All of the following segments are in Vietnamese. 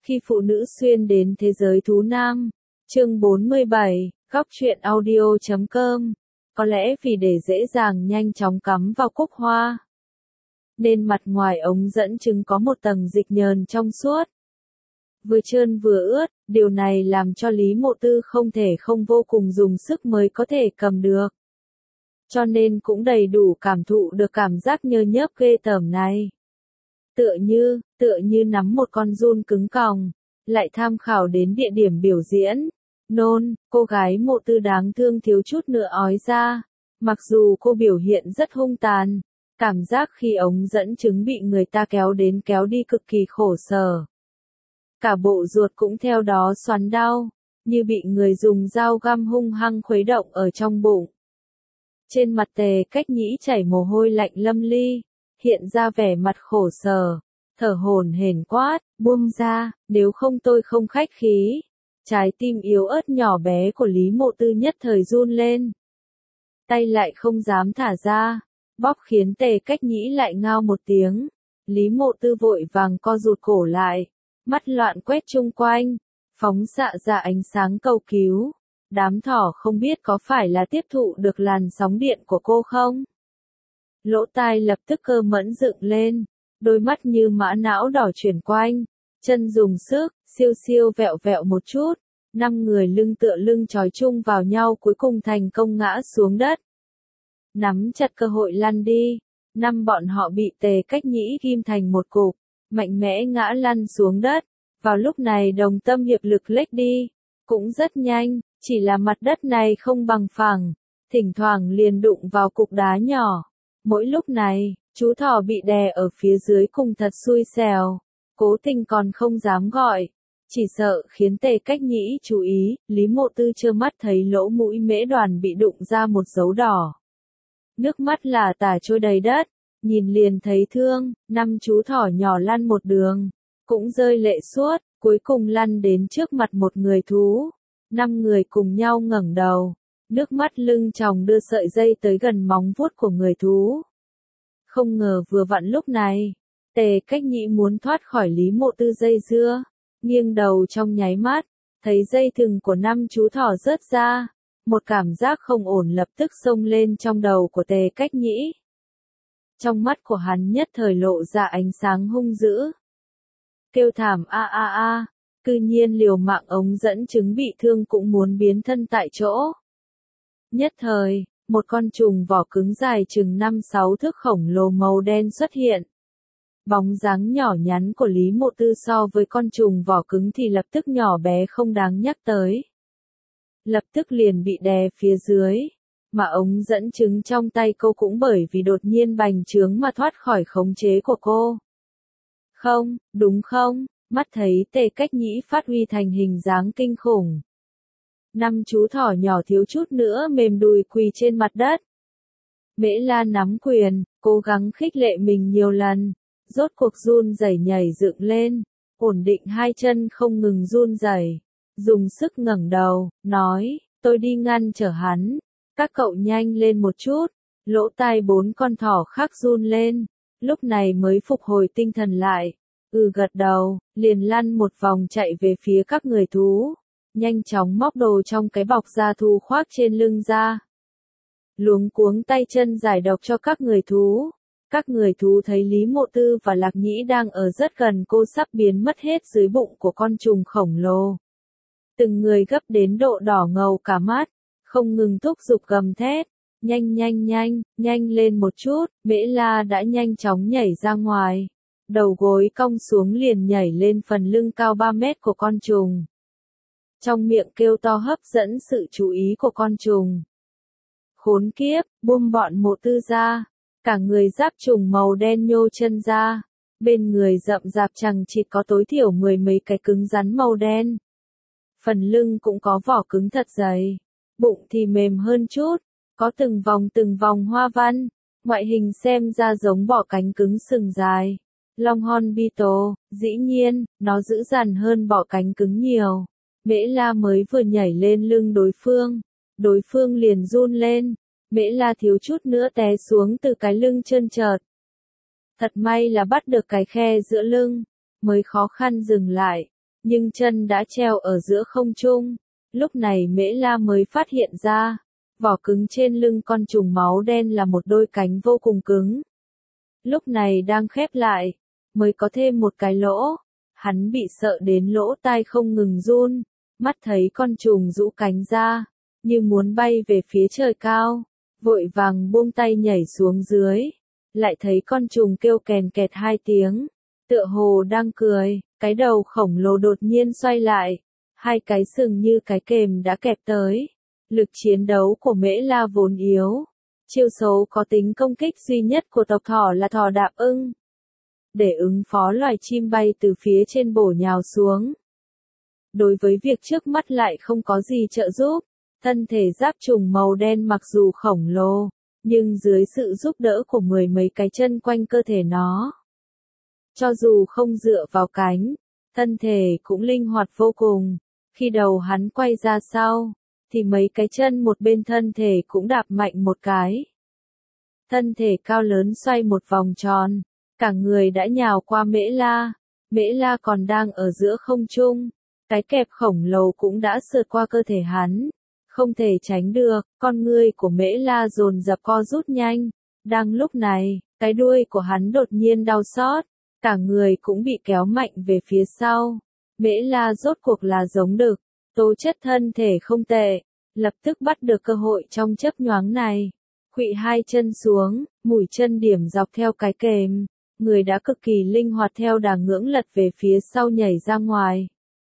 Khi phụ nữ xuyên đến thế giới thú nam. Chương 47, góc truyện audio.com. Có lẽ vì để dễ dàng nhanh chóng cắm vào cúc hoa, nên mặt ngoài ống dẫn trứng có một tầng dịch nhờn trong suốt, vừa trơn vừa ướt, điều này làm cho Lý Mộ Tư không thể không vô cùng dùng sức mới có thể cầm được. Cho nên cũng đầy đủ cảm thụ được cảm giác nhơ nhớp ghê tởm này. Tựa như nắm một con giun cứng còng, lại tham khảo đến địa điểm biểu diễn. Nôn, cô gái Mộ Tư đáng thương thiếu chút nữa ói ra. Mặc dù cô biểu hiện rất hung tàn, cảm giác khi ống dẫn trứng bị người ta kéo đến kéo đi cực kỳ khổ sở. Cả bộ ruột cũng theo đó xoắn đau, như bị người dùng dao găm hung hăng khuấy động ở trong bụng. Trên mặt Tề Cách Nhĩ chảy mồ hôi lạnh lâm ly, hiện ra vẻ mặt khổ sở, thở hổn hển quát, buông ra, nếu không tôi không khách khí. Trái tim yếu ớt nhỏ bé của Lý Mộ Tư nhất thời run lên. Tay lại không dám thả ra, bóp khiến Tề Cách Nhĩ lại ngao một tiếng. Lý Mộ Tư vội vàng co rụt cổ lại, mắt loạn quét chung quanh, phóng xạ ra ánh sáng cầu cứu. Đám thỏ không biết có phải là tiếp thụ được làn sóng điện của cô không? Lỗ tai lập tức cơ mẫn dựng lên, đôi mắt như mã não đỏ chuyển quanh, chân dùng sức, siêu siêu vẹo vẹo một chút, 5 người lưng tựa lưng trói chung vào nhau cuối cùng thành công ngã xuống đất. Nắm chặt cơ hội lăn đi, 5 bọn họ bị Tề Cách Nhĩ ghim thành một cục, mạnh mẽ ngã lăn xuống đất. Vào lúc này đồng tâm hiệp lực lách đi, cũng rất nhanh, chỉ là mặt đất này không bằng phẳng, thỉnh thoảng liền đụng vào cục đá nhỏ. Mỗi lúc này, chú thỏ bị đè ở phía dưới cùng thật xui xẻo, cố tình còn không dám gọi, chỉ sợ khiến Tề Cách Nhĩ chú ý. Lý Mộ Tư trơ mắt thấy lỗ mũi Mễ Đoàn bị đụng ra một dấu đỏ. Nước mắt lả tả trôi đầy đất, nhìn liền thấy thương. 5 chú thỏ nhỏ lăn một đường, cũng rơi lệ suốt, cuối cùng lăn đến trước mặt một người thú. 5 người cùng nhau ngẩng đầu, nước mắt lưng tròng đưa sợi dây tới gần móng vuốt của người thú. Không ngờ vừa vặn lúc này, Tề Cách Nhĩ muốn thoát khỏi Lý Mộ Tư dây dưa, nghiêng đầu trong nháy mắt, thấy dây thừng của 5 chú thỏ rớt ra, một cảm giác không ổn lập tức xông lên trong đầu của Tề Cách Nhĩ. Trong mắt của hắn nhất thời lộ ra ánh sáng hung dữ. Kêu thảm a a a, cư nhiên liều mạng ống dẫn trứng bị thương cũng muốn biến thân tại chỗ. Nhất thời, một con trùng vỏ cứng dài chừng 5-6 thước khổng lồ màu đen xuất hiện. Bóng dáng nhỏ nhắn của Lý Mộ Tư so với con trùng vỏ cứng thì lập tức nhỏ bé không đáng nhắc tới. Lập tức liền bị đè phía dưới, mà ống dẫn trứng trong tay cô cũng bởi vì đột nhiên bành trướng mà thoát khỏi khống chế của cô. Không, đúng không? Mắt thấy Tề Cách Nhĩ phát huy thành hình dáng kinh khủng. 5 chú thỏ nhỏ thiếu chút nữa mềm đùi quỳ trên mặt đất. Mễ La nắm quyền, cố gắng khích lệ mình nhiều lần, rốt cuộc run rẩy nhảy dựng lên, ổn định hai chân không ngừng run rẩy, dùng sức ngẩng đầu, nói, tôi đi ngăn trở hắn, các cậu nhanh lên một chút. Lỗ tai 4 con thỏ khác run lên, lúc này mới phục hồi tinh thần lại. Gật đầu, liền lăn một vòng chạy về phía các người thú, nhanh chóng móc đồ trong cái bọc da thú khoác trên lưng ra. Luống cuống tay chân giải độc cho các người thú. Các người thú thấy Lý Mộ Tư và Lạc Nhĩ đang ở rất gần cô sắp biến mất hết dưới bụng của con trùng khổng lồ. Từng người gấp đến độ đỏ ngầu cả mắt, không ngừng thúc giục gầm thét. Nhanh lên một chút. Mễ La đã nhanh chóng nhảy ra ngoài. Đầu gối cong xuống liền nhảy lên phần lưng cao 3 mét của con trùng. Trong miệng kêu to hấp dẫn sự chú ý của con trùng. Khốn kiếp, buông bọn Mộ Tư ra. Cả người giáp trùng màu đen nhô chân ra. Bên người rậm rạp chằng chịt có tối thiểu 10 mấy cái cứng rắn màu đen. Phần lưng cũng có vỏ cứng thật dày. Bụng thì mềm hơn chút. Có từng vòng hoa văn. Ngoại hình xem ra giống bọ cánh cứng sừng dài. Longhorn Beetle, dĩ nhiên, nó dữ dằn hơn bọ cánh cứng nhiều. Mễ La mới vừa nhảy lên lưng đối phương liền run lên. Mễ La thiếu chút nữa té xuống từ cái lưng trơn trợt. Thật may là bắt được cái khe giữa lưng, mới khó khăn dừng lại. nhưng chân đã treo ở giữa không trung. Lúc này Mễ La mới phát hiện ra, vỏ cứng trên lưng con trùng máu đen là một đôi cánh vô cùng cứng. Lúc này đang khép lại, mới có thêm một cái lỗ. Hắn bị sợ đến lỗ tai không ngừng run, mắt thấy con trùng rũ cánh ra, như muốn bay về phía trời cao, vội vàng buông tay nhảy xuống dưới, lại thấy con trùng kêu kèn kẹt 2 tiếng, tựa hồ đang cười, cái đầu khổng lồ đột nhiên xoay lại, 2 cái sừng như cái kềm đã kẹp tới. Lực chiến đấu của Mễ La vốn yếu, chiêu số có tính công kích duy nhất của tộc thỏ là thỏ đạp ưng. Để ứng phó loài chim bay từ phía trên bổ nhào xuống. Đối với việc trước mắt lại không có gì trợ giúp, thân thể giáp trùng màu đen mặc dù khổng lồ, nhưng dưới sự giúp đỡ của 10 mấy cái chân quanh cơ thể nó, cho dù không dựa vào cánh, thân thể cũng linh hoạt vô cùng. Khi đầu hắn quay ra sau, thì mấy cái chân một bên thân thể cũng đạp mạnh một cái. Thân thể cao lớn xoay một vòng tròn, cả người đã nhào qua Mễ La. Mễ La còn đang ở giữa không trung, cái kẹp khổng lồ cũng đã sượt qua cơ thể hắn, không thể tránh được. Con ngươi của Mễ La dồn dập co rút nhanh. Đang lúc này, cái đuôi của hắn đột nhiên đau xót, cả người cũng bị kéo mạnh về phía sau. Mễ La rốt cuộc là giống đực, tố chất thân thể không tệ, lập tức bắt được cơ hội trong chớp nhoáng này. Khuỵu 2 chân xuống, mũi chân điểm dọc theo cái kềm, người đã cực kỳ linh hoạt theo đà ngưỡng lật về phía sau nhảy ra ngoài.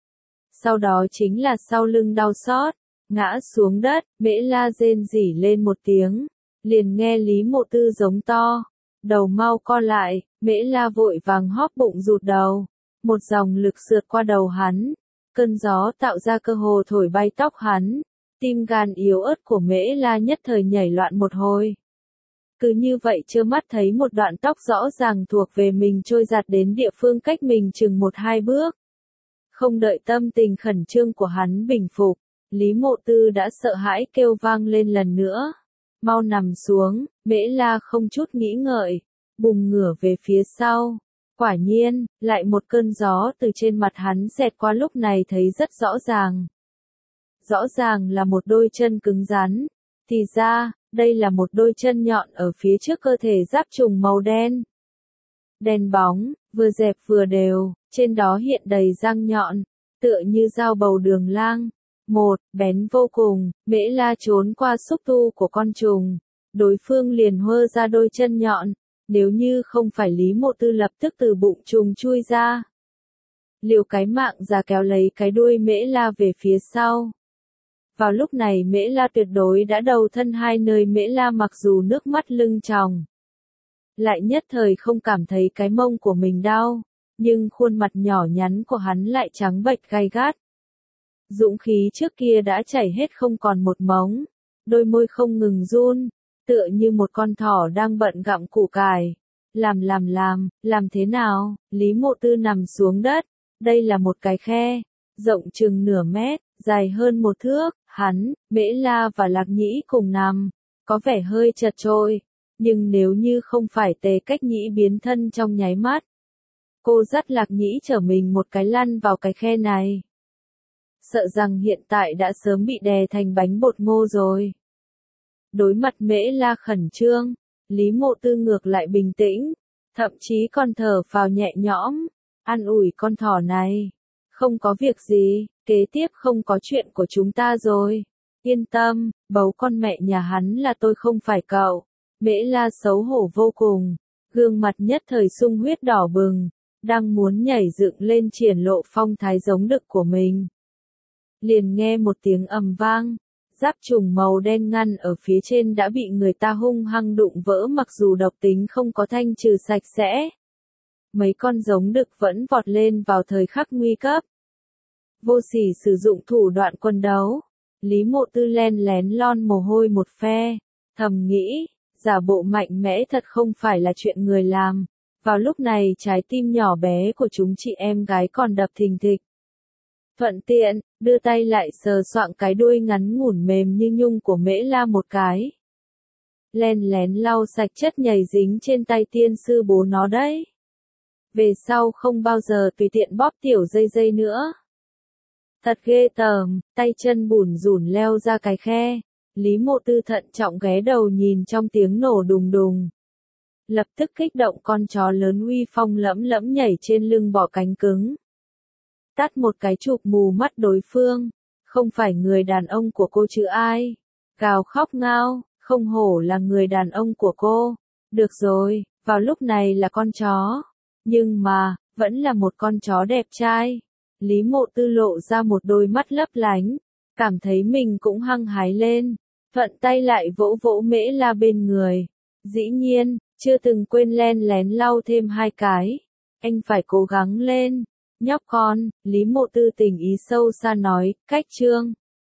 Sau đó chính là sau lưng đau xót, ngã xuống đất. Mễ La rên rỉ lên một tiếng, liền nghe Lý Mộ Tư giống to, đầu mau co lại. Mễ La vội vàng hóp bụng rụt đầu, một dòng lực sượt qua đầu hắn, cơn gió tạo ra cơ hồ thổi bay tóc hắn. Tim gan yếu ớt của Mễ La nhất thời nhảy loạn một hồi. Cứ như vậy trơ mắt thấy một đoạn tóc rõ ràng thuộc về mình trôi giạt đến địa phương cách mình chừng 1-2 bước. Không đợi tâm tình khẩn trương của hắn bình phục, Lý Mộ Tư đã sợ hãi kêu vang lên lần nữa. Mau nằm xuống. Mễ La không chút nghĩ ngợi, bùng ngửa về phía sau. Quả nhiên, lại một cơn gió từ trên mặt hắn xẹt qua, lúc này thấy rất rõ ràng. Rõ ràng là một đôi chân cứng rắn. Thì ra, đây là một đôi chân nhọn ở phía trước cơ thể giáp trùng màu đen. Đen bóng, vừa dẹp vừa đều, trên đó hiện đầy răng nhọn, tựa như dao bầu đường lang. Bén vô cùng. Mễ La trốn qua xúc tu của con trùng, đối phương liền hơ ra đôi chân nhọn. Nếu như không phải Lý Mộ Tư lập tức từ bụng trùng chui ra, liều cái mạng ra kéo lấy cái đuôi Mễ La về phía sau. Vào lúc này Mễ La tuyệt đối đã đầu thân hai nơi. Mễ La mặc dù nước mắt lưng tròng, lại nhất thời không cảm thấy cái mông của mình đau, nhưng khuôn mặt nhỏ nhắn của hắn lại trắng bệch gay gắt. Dũng khí trước kia đã chảy hết không còn một mống, đôi môi không ngừng run, tựa như một con thỏ đang bận gặm củ cải. Làm thế nào? Lý Mộ Tư nằm xuống đất, đây là một cái khe, rộng chừng nửa mét, dài hơn 1 thước, hắn, Mễ La và Lạc Nhĩ cùng nằm, có vẻ hơi chật chội, nhưng nếu như không phải Tề Cách Nhĩ biến thân trong nháy mắt, cô dắt Lạc Nhĩ chở mình một cái lăn vào cái khe này, sợ rằng hiện tại đã sớm bị đè thành bánh bột ngô rồi. Đối mặt Mễ La khẩn trương, Lý Mộ Tư ngược lại bình tĩnh, thậm chí còn thở phào nhẹ nhõm, an ủi con thỏ này. Không có việc gì, kế tiếp không có chuyện của chúng ta rồi. Yên tâm, bấu con mẹ nhà hắn là tôi không phải cậu. Mễ La xấu hổ vô cùng, gương mặt nhất thời sung huyết đỏ bừng, đang muốn nhảy dựng lên triển lộ phong thái giống đực của mình. Liền nghe một tiếng ầm vang, giáp trùng màu đen ngăn ở phía trên đã bị người ta hung hăng đụng vỡ, mặc dù độc tính không có thanh trừ sạch sẽ. Mấy con giống đực vẫn vọt lên vào thời khắc nguy cấp. Vô sỉ sử dụng thủ đoạn quân đấu. Lý Mộ Tư len lén lon mồ hôi một phe, thầm nghĩ, giả bộ mạnh mẽ thật không phải là chuyện người làm. Vào lúc này trái tim nhỏ bé của chúng chị em gái còn đập thình thịch. Thuận tiện, đưa tay lại sờ soạng cái đuôi ngắn ngủn mềm như nhung của Mễ La một cái. Len lén lau sạch chất nhầy dính trên tay tiên sư bố nó đấy. Về sau không bao giờ tùy tiện bóp tiểu dây dây nữa. Thật ghê tởm, tay chân bủn rủn leo ra cái khe. Lý Mộ Tư thận trọng ghé đầu nhìn trong tiếng nổ đùng đùng. Lập tức kích động con chó lớn uy phong lẫm lẫm nhảy trên lưng bọ cánh cứng. Tát một cái chụp mù mắt đối phương. Không phải người đàn ông của cô chứ ai. Gào khóc ngao, không hổ là người đàn ông của cô. Được rồi, vào lúc này là con chó. Nhưng mà, vẫn là một con chó đẹp trai. Lý Mộ Tư lộ ra một đôi mắt lấp lánh. Cảm thấy mình cũng hăng hái lên. Thuận tay lại vỗ vỗ Mễ La bên người. Dĩ nhiên, chưa từng quên len lén lau thêm 2 cái. Anh phải cố gắng lên. Nhóc con, Lý Mộ Tư tình ý sâu xa nói, cách chương.